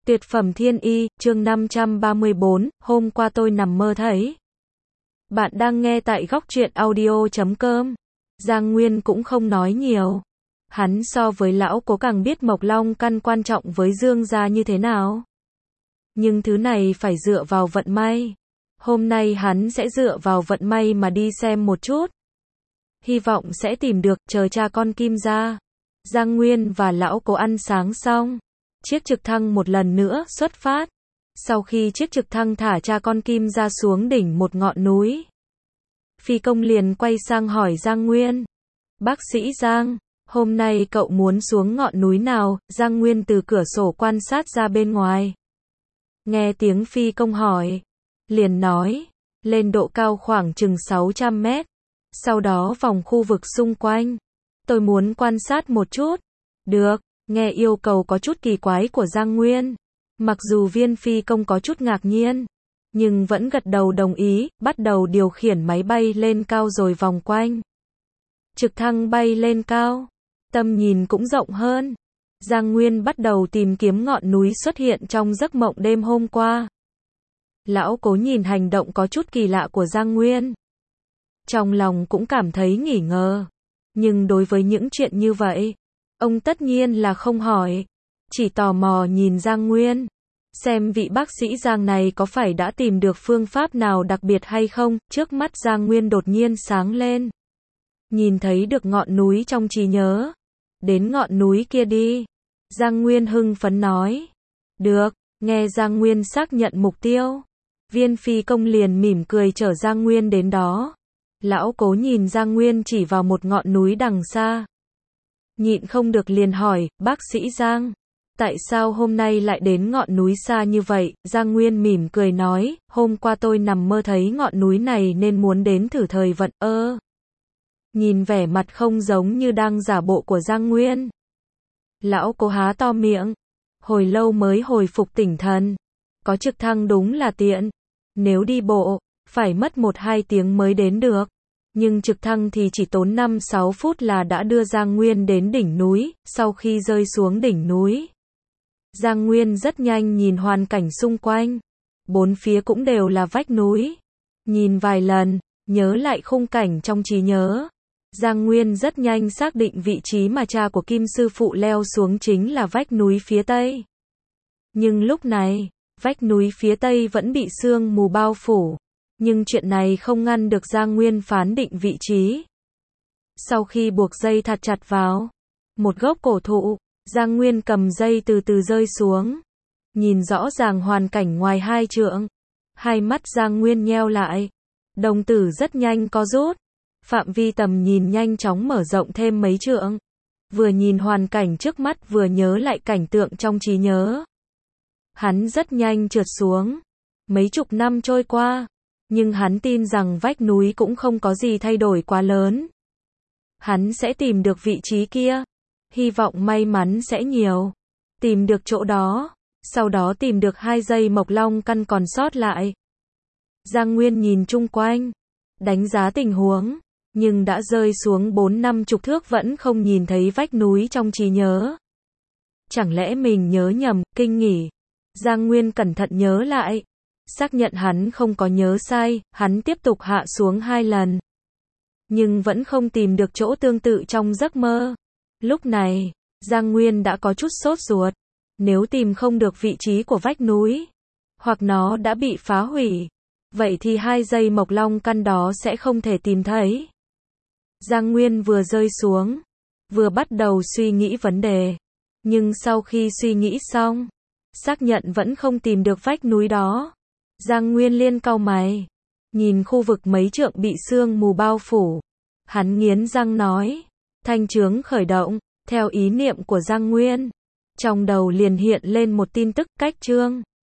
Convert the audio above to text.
Tuyệt phẩm thiên y, chương 534, hôm qua tôi nằm mơ thấy. Bạn đang nghe tại góc truyện audio.com. Giang Nguyên cũng không nói nhiều. Hắn so với lão cố càng biết Mộc Long căn quan trọng với Dương gia như thế nào. Nhưng thứ này phải dựa vào vận may. Hôm nay hắn sẽ dựa vào vận may mà đi xem một chút. Hy vọng sẽ tìm được, chờ cha con Kim ra. Giang Nguyên và lão cố ăn sáng xong. Chiếc trực thăng một lần nữa xuất phát. Sau khi chiếc trực thăng thả cha con Kim ra xuống đỉnh một ngọn núi, phi công liền quay sang hỏi Giang Nguyên. Bác sĩ Giang, hôm nay cậu muốn xuống ngọn núi nào? Giang Nguyên từ cửa sổ quan sát ra bên ngoài. Nghe tiếng phi công hỏi, liền nói, lên độ cao khoảng chừng 600 mét. Sau đó vòng khu vực xung quanh. Tôi muốn quan sát một chút. Được. Nghe yêu cầu có chút kỳ quái của Giang Nguyên. Mặc dù viên phi công có chút ngạc nhiên, nhưng vẫn gật đầu đồng ý, bắt đầu điều khiển máy bay lên cao rồi vòng quanh. Trực thăng bay lên cao, tầm nhìn cũng rộng hơn. Giang Nguyên bắt đầu tìm kiếm ngọn núi xuất hiện trong giấc mộng đêm hôm qua. Lão cố nhìn hành động có chút kỳ lạ của Giang Nguyên. Trong lòng cũng cảm thấy nghi ngờ. Nhưng đối với những chuyện như vậy, ông tất nhiên là không hỏi, chỉ tò mò nhìn Giang Nguyên, xem vị bác sĩ Giang này có phải đã tìm được phương pháp nào đặc biệt hay không. Trước mắt Giang Nguyên đột nhiên sáng lên. Nhìn thấy được ngọn núi trong trí nhớ. Đến ngọn núi kia đi. Giang Nguyên hưng phấn nói. Được, nghe Giang Nguyên xác nhận mục tiêu. Viên phi công liền mỉm cười chở Giang Nguyên đến đó. Lão cố nhìn Giang Nguyên chỉ vào một ngọn núi đằng xa. Nhịn không được liền hỏi, bác sĩ Giang, tại sao hôm nay lại đến ngọn núi xa như vậy? Giang Nguyên mỉm cười nói, hôm qua tôi nằm mơ thấy ngọn núi này nên muốn đến thử thời vận. Nhìn vẻ mặt không giống như đang giả bộ của Giang Nguyên. Lão cố há to miệng, hồi lâu mới hồi phục tỉnh thần. Có trực thăng đúng là tiện, nếu đi bộ, phải mất 1-2 tiếng mới đến được. Nhưng trực thăng thì chỉ tốn 5-6 phút là đã đưa Giang Nguyên đến đỉnh núi. Sau khi rơi xuống đỉnh núi, Giang Nguyên rất nhanh nhìn hoàn cảnh xung quanh. Bốn phía cũng đều là vách núi. Nhìn vài lần, nhớ lại khung cảnh trong trí nhớ. Giang Nguyên rất nhanh xác định vị trí mà cha của Kim sư phụ leo xuống chính là vách núi phía tây. Nhưng lúc này, vách núi phía tây vẫn bị sương mù bao phủ. Nhưng chuyện này không ngăn được Giang Nguyên phán định vị trí. Sau khi buộc dây thật chặt vào một gốc cổ thụ, Giang Nguyên cầm dây từ từ rơi xuống. Nhìn rõ ràng hoàn cảnh ngoài 2 trượng. Hai mắt Giang Nguyên nheo lại. Đồng tử rất nhanh co rút. Phạm vi tầm nhìn nhanh chóng mở rộng thêm mấy trượng. Vừa nhìn hoàn cảnh trước mắt vừa nhớ lại cảnh tượng trong trí nhớ. Hắn rất nhanh trượt xuống. Mấy chục năm trôi qua. Nhưng hắn tin rằng vách núi cũng không có gì thay đổi quá lớn. Hắn sẽ tìm được vị trí kia. Hy vọng may mắn sẽ nhiều. Tìm được chỗ đó. Sau đó tìm được 2 dây Mộc Long căn còn sót lại. Giang Nguyên nhìn chung quanh. Đánh giá tình huống. Nhưng đã rơi xuống 4-50 thước vẫn không nhìn thấy vách núi trong trí nhớ. Chẳng lẽ mình nhớ nhầm, kinh nghỉ. Giang Nguyên cẩn thận nhớ lại. Xác nhận hắn không có nhớ sai, hắn tiếp tục hạ xuống 2 lần. Nhưng vẫn không tìm được chỗ tương tự trong giấc mơ. Lúc này, Giang Nguyên đã có chút sốt ruột. Nếu tìm không được vị trí của vách núi, hoặc nó đã bị phá hủy, vậy thì 2 dây Mộc Long căn đó sẽ không thể tìm thấy. Giang Nguyên vừa rơi xuống, vừa bắt đầu suy nghĩ vấn đề. Nhưng sau khi suy nghĩ xong, xác nhận vẫn không tìm được vách núi đó. Giang Nguyên liên cau mày, nhìn khu vực mấy trượng bị sương mù bao phủ. Hắn nghiến răng nói, thanh chướng khởi động, theo ý niệm của Giang Nguyên. Trong đầu liền hiện lên một tin tức, cách chương.